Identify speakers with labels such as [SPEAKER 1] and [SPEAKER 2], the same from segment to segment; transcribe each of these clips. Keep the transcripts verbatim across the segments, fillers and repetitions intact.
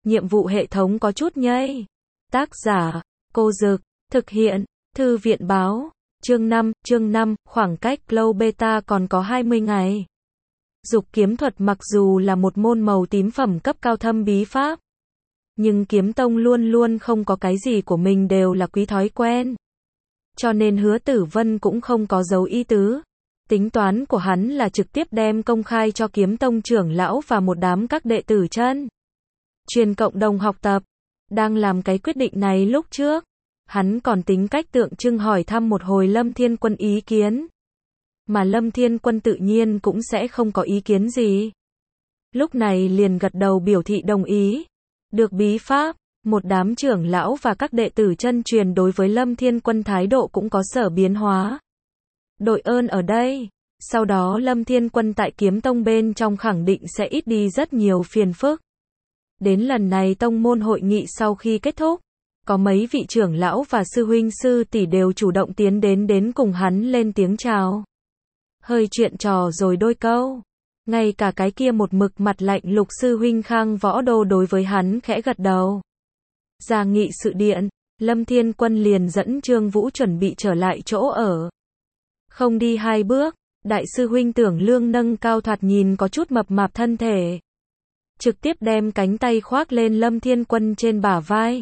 [SPEAKER 1] nhiệm vụ hệ thống có chút nhây. Tác giả, Cô Dực, thực hiện, Thư viện báo, chương năm, chương năm, khoảng cách Glow Beta còn có hai mươi ngày. Dục kiếm thuật mặc dù là một môn màu tím phẩm cấp cao thâm bí pháp, nhưng kiếm tông luôn luôn không có cái gì của mình đều là quý thói quen. Cho nên Hứa Tử Vân cũng không có giấu ý tứ. Tính toán của hắn là trực tiếp đem công khai cho kiếm tông trưởng lão và một đám các đệ tử chân truyền cộng đồng học tập. Đang làm cái quyết định này lúc trước, hắn còn tính cách tượng trưng hỏi thăm một hồi Lâm Thiên Quân ý kiến. Mà Lâm Thiên Quân tự nhiên cũng sẽ không có ý kiến gì. Lúc này liền gật đầu biểu thị đồng ý. Được bí pháp, một đám trưởng lão và các đệ tử chân truyền đối với Lâm Thiên Quân thái độ cũng có sở biến hóa. Đội ơn ở đây, sau đó Lâm Thiên Quân tại kiếm tông bên trong khẳng định sẽ ít đi rất nhiều phiền phức. Đến lần này tông môn hội nghị sau khi kết thúc, có mấy vị trưởng lão và sư huynh sư tỷ đều chủ động tiến đến đến cùng hắn lên tiếng chào. Hơi chuyện trò rồi đôi câu. Ngay cả cái kia một mực mặt lạnh Lục sư huynh Khang Võ Đô đối với hắn khẽ gật đầu. Ra nghị sự điện, Lâm Thiên Quân liền dẫn Trương Vũ chuẩn bị trở lại chỗ ở. Không đi hai bước, đại sư huynh Tưởng Lương nâng cao thoạt nhìn có chút mập mạp thân thể, trực tiếp đem cánh tay khoác lên Lâm Thiên Quân trên bả vai.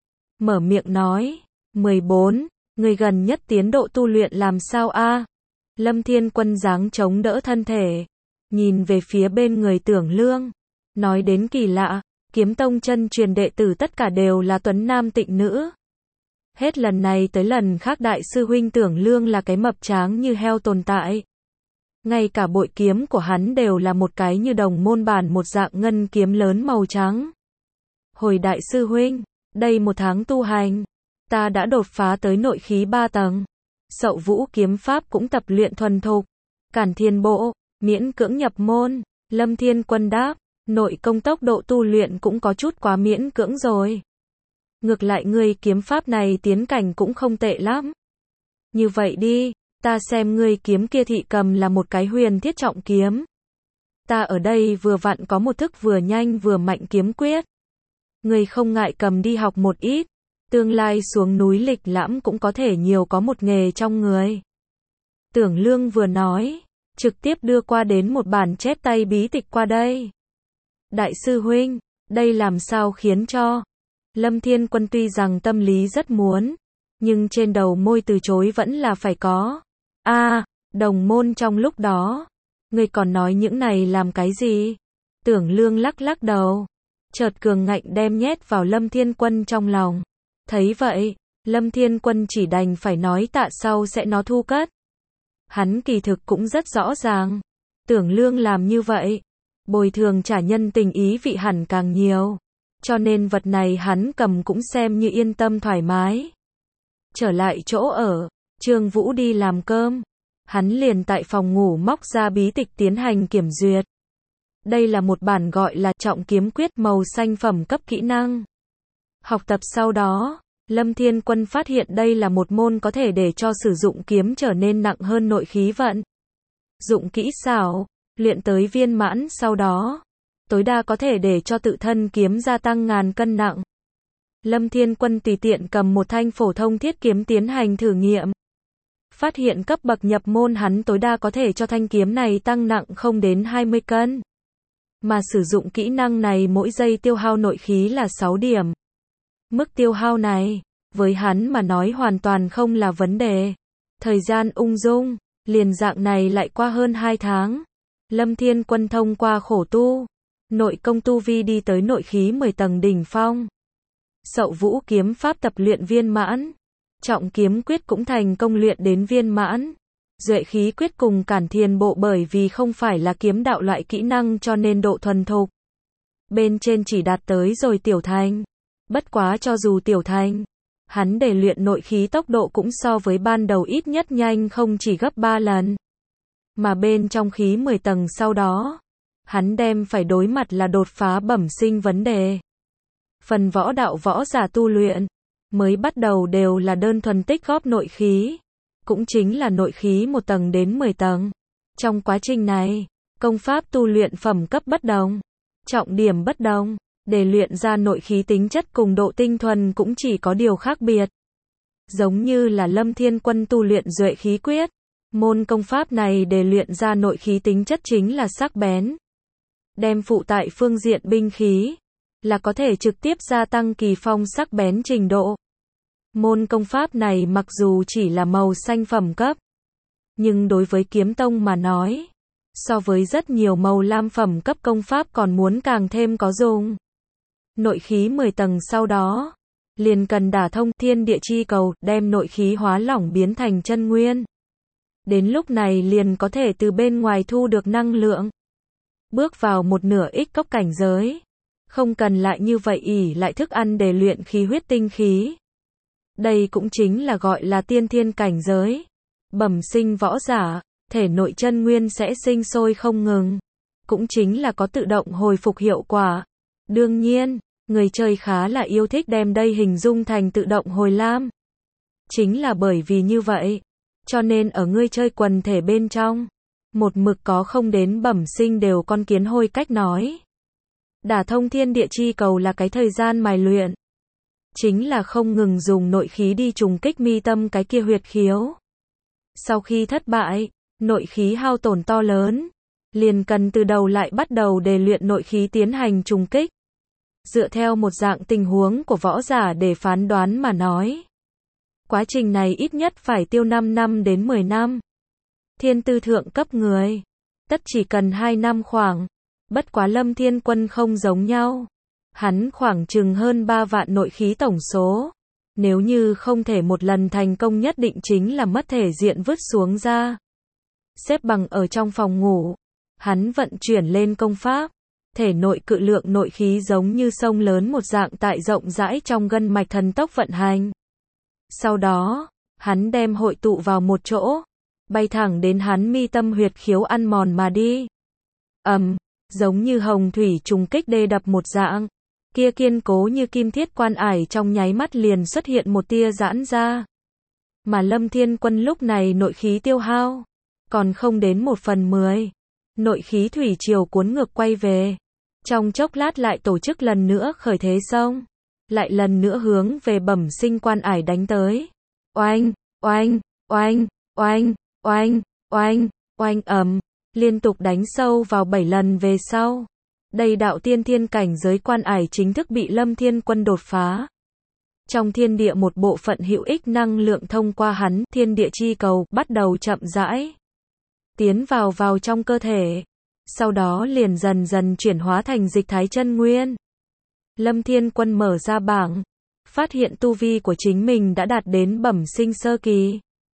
[SPEAKER 1] Mở miệng nói, mười bốn, người gần nhất tiến độ tu luyện làm sao a? Lâm Thiên Quân dáng chống đỡ thân thể, nhìn về phía bên người Tưởng Lương, nói đến kỳ lạ, kiếm tông chân truyền đệ tử tất cả đều là tuấn nam tịnh nữ. Hết lần này tới lần khác đại sư huynh Tưởng Lương là cái mập tráng như heo tồn tại. Ngay cả bội kiếm của hắn đều là một cái như đồng môn bản một dạng ngân kiếm lớn màu trắng. Hồi đại sư huynh, đây một tháng tu hành, ta đã đột phá tới nội khí ba tầng. Sậu Vũ kiếm pháp cũng tập luyện thuần thục. Cản Thiên Bộ, miễn cưỡng nhập môn. Lâm Thiên Quân đáp, nội công tốc độ tu luyện cũng có chút quá miễn cưỡng rồi. Ngược lại ngươi kiếm pháp này tiến cảnh cũng không tệ lắm. Như vậy đi, ta xem ngươi kiếm kia thị cầm là một cái huyền thiết trọng kiếm. Ta ở đây vừa vặn có một thức vừa nhanh vừa mạnh kiếm quyết. Ngươi không ngại cầm đi học một ít, tương lai xuống núi lịch lãm cũng có thể nhiều có một nghề trong người. Tưởng Lương vừa nói, trực tiếp đưa qua đến một bản chép tay bí tịch qua đây. Đại sư huynh, đây làm sao khiến cho... Lâm Thiên Quân tuy rằng tâm lý rất muốn, nhưng trên đầu môi từ chối vẫn là phải có. A, à, đồng môn trong lúc đó, ngươi còn nói những này làm cái gì? Tưởng Lương lắc lắc đầu, chợt cường ngạnh đem nhét vào Lâm Thiên Quân trong lòng. Thấy vậy, Lâm Thiên Quân chỉ đành phải nói tạ sau sẽ nó thu cất. Hắn kỳ thực cũng rất rõ ràng, Tưởng Lương làm như vậy, bồi thường trả nhân tình ý vị hẳn càng nhiều. Cho nên vật này hắn cầm cũng xem như yên tâm thoải mái. Trở lại chỗ ở, Trương Vũ đi làm cơm. Hắn liền tại phòng ngủ móc ra bí tịch tiến hành kiểm duyệt. Đây là một bản gọi là Trọng Kiếm Quyết màu xanh phẩm cấp kỹ năng. Học tập sau đó, Lâm Thiên Quân phát hiện đây là một môn có thể để cho sử dụng kiếm trở nên nặng hơn nội khí vận. Dụng kỹ xảo, luyện tới viên mãn sau đó, tối đa có thể để cho tự thân kiếm gia tăng ngàn cân nặng. Lâm Thiên Quân tùy tiện cầm một thanh phổ thông thiết kiếm tiến hành thử nghiệm. Phát hiện cấp bậc nhập môn hắn tối đa có thể cho thanh kiếm này tăng nặng không đến hai mươi cân. Mà sử dụng kỹ năng này mỗi giây tiêu hao nội khí là sáu điểm. Mức tiêu hao này, với hắn mà nói hoàn toàn không là vấn đề. Thời gian ung dung, liền dạng này lại qua hơn hai tháng. Lâm Thiên Quân thông qua khổ tu, nội công tu vi đi tới nội khí mười tầng đỉnh phong. Sậu Vũ kiếm pháp tập luyện viên mãn. Trọng Kiếm Quyết cũng thành công luyện đến viên mãn. Duệ khí quyết cùng Cản Thiên Bộ bởi vì không phải là kiếm đạo loại kỹ năng cho nên độ thuần thục bên trên chỉ đạt tới rồi tiểu thành. Bất quá cho dù tiểu thành, hắn để luyện nội khí tốc độ cũng so với ban đầu ít nhất nhanh không chỉ gấp ba lần. Mà bên trong khí mười tầng sau đó, hắn đem phải đối mặt là đột phá bẩm sinh vấn đề. Phần võ đạo võ giả tu luyện, mới bắt đầu đều là đơn thuần tích góp nội khí, cũng chính là nội khí một tầng đến mười tầng. Trong quá trình này, công pháp tu luyện phẩm cấp bất đồng, trọng điểm bất đồng, Để luyện ra nội khí tính chất cùng độ tinh thuần cũng chỉ có điều khác biệt. Giống như là Lâm Thiên Quân tu luyện Duệ khí quyết, môn công pháp này để luyện ra nội khí tính chất chính là sắc bén. Đem phụ tại phương diện binh khí, là có thể trực tiếp gia tăng kỳ phong sắc bén trình độ. Môn công pháp này mặc dù chỉ là màu xanh phẩm cấp, nhưng đối với kiếm tông mà nói, so với rất nhiều màu lam phẩm cấp công pháp còn muốn càng thêm có dùng. Nội khí mười tầng sau đó, liền cần đả thông thiên địa chi cầu, đem nội khí hóa lỏng biến thành chân nguyên. Đến lúc này liền có thể từ bên ngoài thu được năng lượng. Bước vào một nửa ích cốc cảnh giới, không cần lại như vậy ỷ lại thức ăn để luyện khí huyết tinh khí. Đây cũng chính là gọi là tiên thiên cảnh giới. Bẩm sinh võ giả, thể nội chân nguyên sẽ sinh sôi không ngừng, cũng chính là có tự động hồi phục hiệu quả. Đương nhiên, người chơi khá là yêu thích đem đây hình dung thành tự động hồi lam. Chính là bởi vì như vậy, cho nên ở người chơi quần thể bên trong, một mực có không đến bẩm sinh đều con kiến hôi cách nói. Đả thông thiên địa chi cầu là cái thời gian mài luyện. Chính là không ngừng dùng nội khí đi trùng kích mi tâm cái kia huyệt khiếu. Sau khi thất bại, nội khí hao tổn to lớn, liền cần từ đầu lại bắt đầu để luyện nội khí tiến hành trùng kích. Dựa theo một dạng tình huống của võ giả để phán đoán mà nói, quá trình này ít nhất phải tiêu năm năm đến mười năm. Thiên tư thượng cấp người, tất chỉ cần hai năm khoảng. Bất quá Lâm Thiên Quân không giống nhau. Hắn khoảng chừng hơn ba vạn nội khí tổng số. Nếu như không thể một lần thành công nhất định chính là mất thể diện vứt xuống ra. Xếp bằng ở trong phòng ngủ, hắn vận chuyển lên công pháp. Thể nội cự lượng nội khí giống như sông lớn một dạng tại rộng rãi trong gân mạch thần tốc vận hành. Sau đó, hắn đem hội tụ vào một chỗ, bay thẳng đến hắn mi tâm huyệt khiếu ăn mòn mà đi. Ầm, um, giống như hồng thủy trùng kích đê đập một dạng, kia kiên cố như kim thiết quan ải trong nháy mắt liền xuất hiện một tia giãn ra. Mà Lâm Thiên Quân lúc này nội khí tiêu hao, còn không đến một phần mười. Nội khí thủy triều cuốn ngược quay về. Trong chốc lát lại tổ chức lần nữa khởi thế xông. Lại lần nữa hướng về bẩm sinh quan ải đánh tới. Oanh, oanh, oanh, oanh, oanh, oanh, oanh ầm, liên tục đánh sâu vào bảy lần về sau. Đây đạo tiên thiên cảnh giới quan ải chính thức bị Lâm Thiên Quân đột phá. Trong thiên địa một bộ phận hữu ích năng lượng thông qua hắn, thiên địa chi cầu, bắt đầu chậm rãi tiến vào vào trong cơ thể. Sau đó liền dần dần chuyển hóa thành dịch thái chân nguyên. Lâm Thiên Quân mở ra bảng, phát hiện tu vi của chính mình đã đạt đến bẩm sinh sơ kỳ.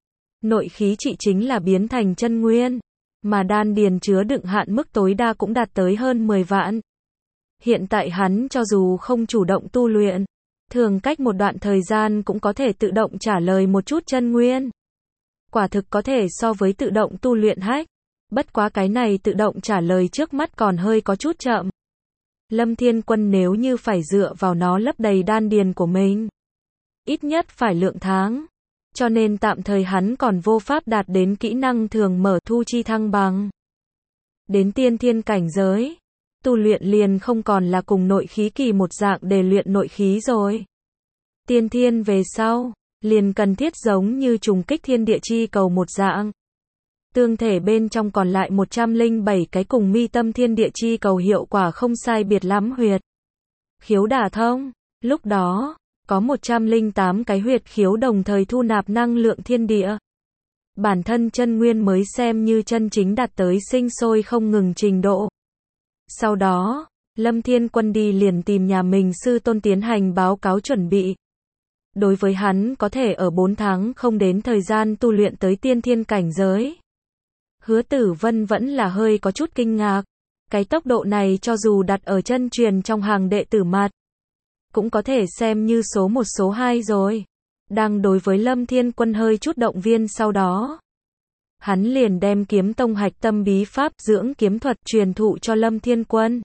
[SPEAKER 1] Nội khí trị chính là biến thành chân nguyên, mà đan điền chứa đựng hạn mức tối đa cũng đạt tới hơn mười vạn. Hiện tại hắn cho dù không chủ động tu luyện, thường cách một đoạn thời gian cũng có thể tự động trả lời một chút chân nguyên. Quả thực có thể so với tự động tu luyện hack. Bất quá cái này tự động trả lời trước mắt còn hơi có chút chậm. Lâm Thiên Quân nếu như phải dựa vào nó lấp đầy đan điền của mình, ít nhất phải lượng tháng. Cho nên tạm thời hắn còn vô pháp đạt đến kỹ năng thường mở thu chi thăng bằng. Đến tiên thiên cảnh giới, tu luyện liền không còn là cùng nội khí kỳ một dạng để luyện nội khí rồi. Tiên thiên về sau, liền cần thiết giống như trùng kích thiên địa chi cầu một dạng. Tương thể bên trong còn lại một trăm lẻ bảy cái cùng mi tâm thiên địa chi cầu hiệu quả không sai biệt lắm huyệt khiếu đả thông. Lúc đó, có một trăm lẻ tám cái huyệt khiếu đồng thời thu nạp năng lượng thiên địa. Bản thân chân nguyên mới xem như chân chính đạt tới sinh sôi không ngừng trình độ. Sau đó, Lâm Thiên Quân đi liền tìm nhà mình sư tôn tiến hành báo cáo chuẩn bị. Đối với hắn có thể ở bốn tháng không đến thời gian tu luyện tới tiên thiên cảnh giới. Hứa Tử Vân vẫn là hơi có chút kinh ngạc. Cái tốc độ này cho dù đặt ở chân truyền trong hàng đệ tử mặt, cũng có thể xem như số một số hai rồi. Đang đối với Lâm Thiên Quân hơi chút động viên sau đó. Hắn liền đem kiếm tông hạch tâm bí pháp dưỡng kiếm thuật truyền thụ cho Lâm Thiên Quân.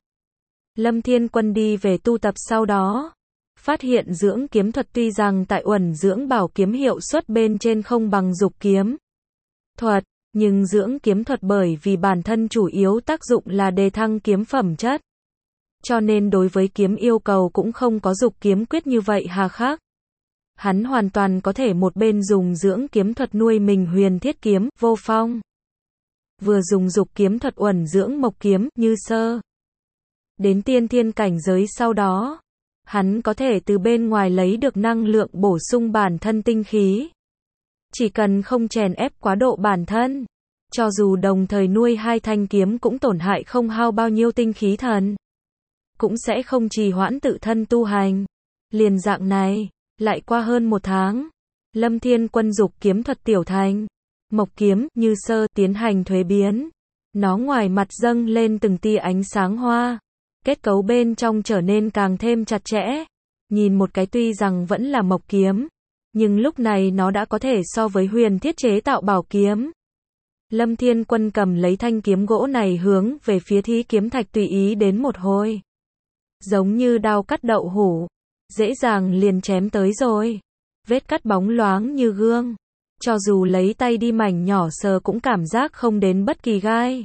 [SPEAKER 1] Lâm Thiên Quân đi về tu tập sau đó. Phát hiện dưỡng kiếm thuật tuy rằng tại uẩn dưỡng bảo kiếm hiệu suất bên trên không bằng dục kiếm thuật. Nhưng dưỡng kiếm thuật bởi vì bản thân chủ yếu tác dụng là đề thăng kiếm phẩm chất. cho nên đối với kiếm yêu cầu cũng không có dục kiếm quyết như vậy hà khắc. Hắn hoàn toàn có thể một bên dùng dưỡng kiếm thuật nuôi mình huyền thiết kiếm, vô phong. Vừa dùng dục kiếm thuật uẩn dưỡng mộc kiếm, như sơ. Đến tiên thiên cảnh giới sau đó, hắn có thể từ bên ngoài lấy được năng lượng bổ sung bản thân tinh khí. Chỉ cần không chèn ép quá độ bản thân, cho dù đồng thời nuôi hai thanh kiếm cũng tổn hại không hao bao nhiêu tinh khí thần. Cũng sẽ không trì hoãn tự thân tu hành. Liền dạng này, lại qua hơn một tháng, Lâm Thiên Quân dục kiếm thuật tiểu thành. Mộc kiếm, như sơ, tiến hành thuế biến. Nó ngoài mặt dâng lên từng tia ánh sáng hoa. Kết cấu bên trong trở nên càng thêm chặt chẽ. Nhìn một cái tuy rằng vẫn là mộc kiếm, nhưng lúc này nó đã có thể so với huyền thiết chế tạo bảo kiếm. Lâm Thiên Quân cầm lấy thanh kiếm gỗ này hướng về phía Thí Kiếm Thạch tùy ý đến một hồi. Giống như đao cắt đậu hũ, dễ dàng liền chém tới rồi. Vết cắt bóng loáng như gương. Cho dù lấy tay đi mảnh nhỏ sờ cũng cảm giác không đến bất kỳ gai.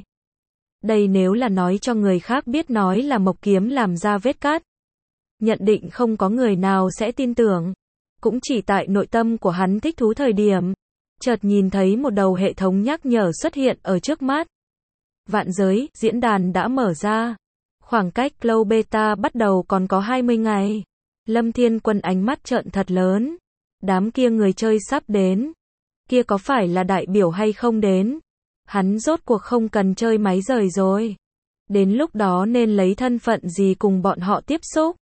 [SPEAKER 1] Đây nếu là nói cho người khác biết nói là mộc kiếm làm ra vết cắt, nhận định không có người nào sẽ tin tưởng. Cũng chỉ tại nội tâm của hắn thích thú thời điểm, chợt nhìn thấy một đầu hệ thống nhắc nhở xuất hiện ở trước mắt. Vạn giới, diễn đàn đã mở ra. Khoảng cách Cloud Beta bắt đầu còn có hai mươi ngày. Lâm Thiên Quân ánh mắt trợn thật lớn. Đám kia người chơi sắp đến. Kia có phải là đại biểu hay không đến? Hắn rốt cuộc không cần chơi máy rời rồi. Đến lúc đó nên lấy thân phận gì cùng bọn họ tiếp xúc?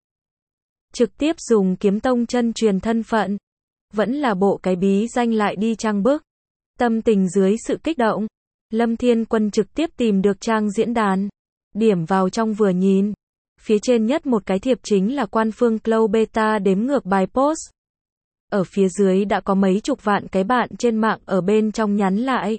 [SPEAKER 1] Trực tiếp dùng kiếm tông chân truyền thân phận. Vẫn là bộ cái bí danh lại đi trang bức. Tâm tình dưới sự kích động, Lâm Thiên Quân trực tiếp tìm được trang diễn đàn. Điểm vào trong vừa nhìn. Phía trên nhất một cái thiệp chính là quan phương Cloud Beta đếm ngược bài post. Ở phía dưới đã có mấy chục vạn cái bạn trên mạng ở bên trong nhắn lại.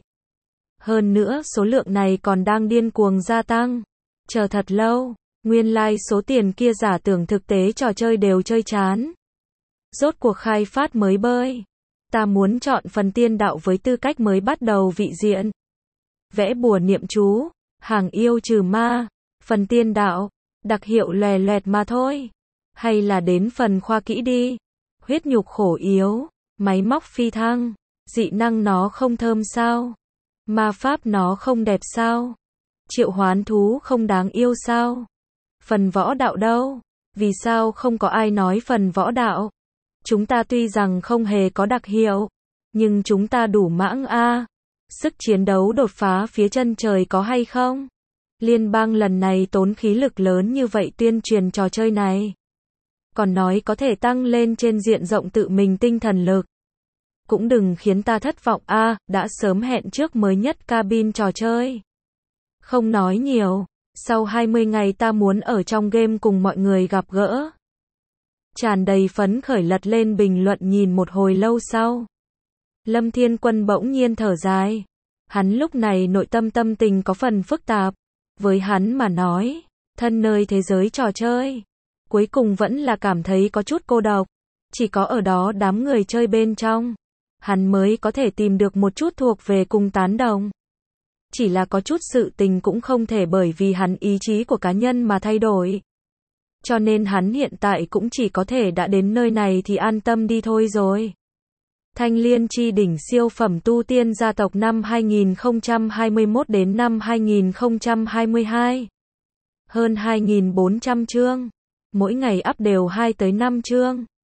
[SPEAKER 1] Hơn nữa số lượng này còn đang điên cuồng gia tăng. Chờ thật lâu, nguyên lai like số tiền kia giả tưởng thực tế trò chơi đều chơi chán. Rốt cuộc khai phát mới bơi. Ta muốn chọn phần tiên đạo với tư cách mới bắt đầu vị diện. Vẽ bùa niệm chú, hàng yêu trừ ma, phần tiên đạo, đặc hiệu lòe loẹt mà thôi. Hay là đến phần khoa kỹ đi. Huyết nhục khổ yếu, máy móc phi thăng, dị năng nó không thơm sao? Ma pháp nó không đẹp sao? Triệu hoán thú không đáng yêu sao? Phần võ đạo đâu? Vì sao không có ai nói phần võ đạo? Chúng ta tuy rằng không hề có đặc hiệu, nhưng chúng ta đủ mãng a. Sức chiến đấu đột phá phía chân trời có hay không? Liên bang lần này tốn khí lực lớn như vậy tuyên truyền trò chơi này. Còn nói có thể tăng lên trên diện rộng tự mình tinh thần lực. Cũng đừng khiến ta thất vọng a, đã sớm hẹn trước mới nhất cabin trò chơi. Không nói nhiều, sau hai mươi ngày ta muốn ở trong game cùng mọi người gặp gỡ. Tràn đầy phấn khởi lật lên bình luận nhìn một hồi lâu sau. Lâm Thiên Quân bỗng nhiên thở dài. Hắn lúc này nội tâm tâm tình có phần phức tạp. Với hắn mà nói, thân nơi thế giới trò chơi, cuối cùng vẫn là cảm thấy có chút cô độc. Chỉ có ở đó đám người chơi bên trong, hắn mới có thể tìm được một chút thuộc về cùng tán đồng. Chỉ là có chút sự tình cũng không thể bởi vì hắn ý chí của cá nhân mà thay đổi. Cho nên hắn hiện tại cũng chỉ có thể đã đến nơi này thì an tâm đi thôi rồi. Thanh Liên Chi Đỉnh siêu phẩm tu tiên gia tộc năm hai nghìn không trăm hai mươi mốt đến năm hai nghìn không trăm hai mươi hai. Hơn hai nghìn bốn trăm chương. Mỗi ngày up đều hai tới năm chương.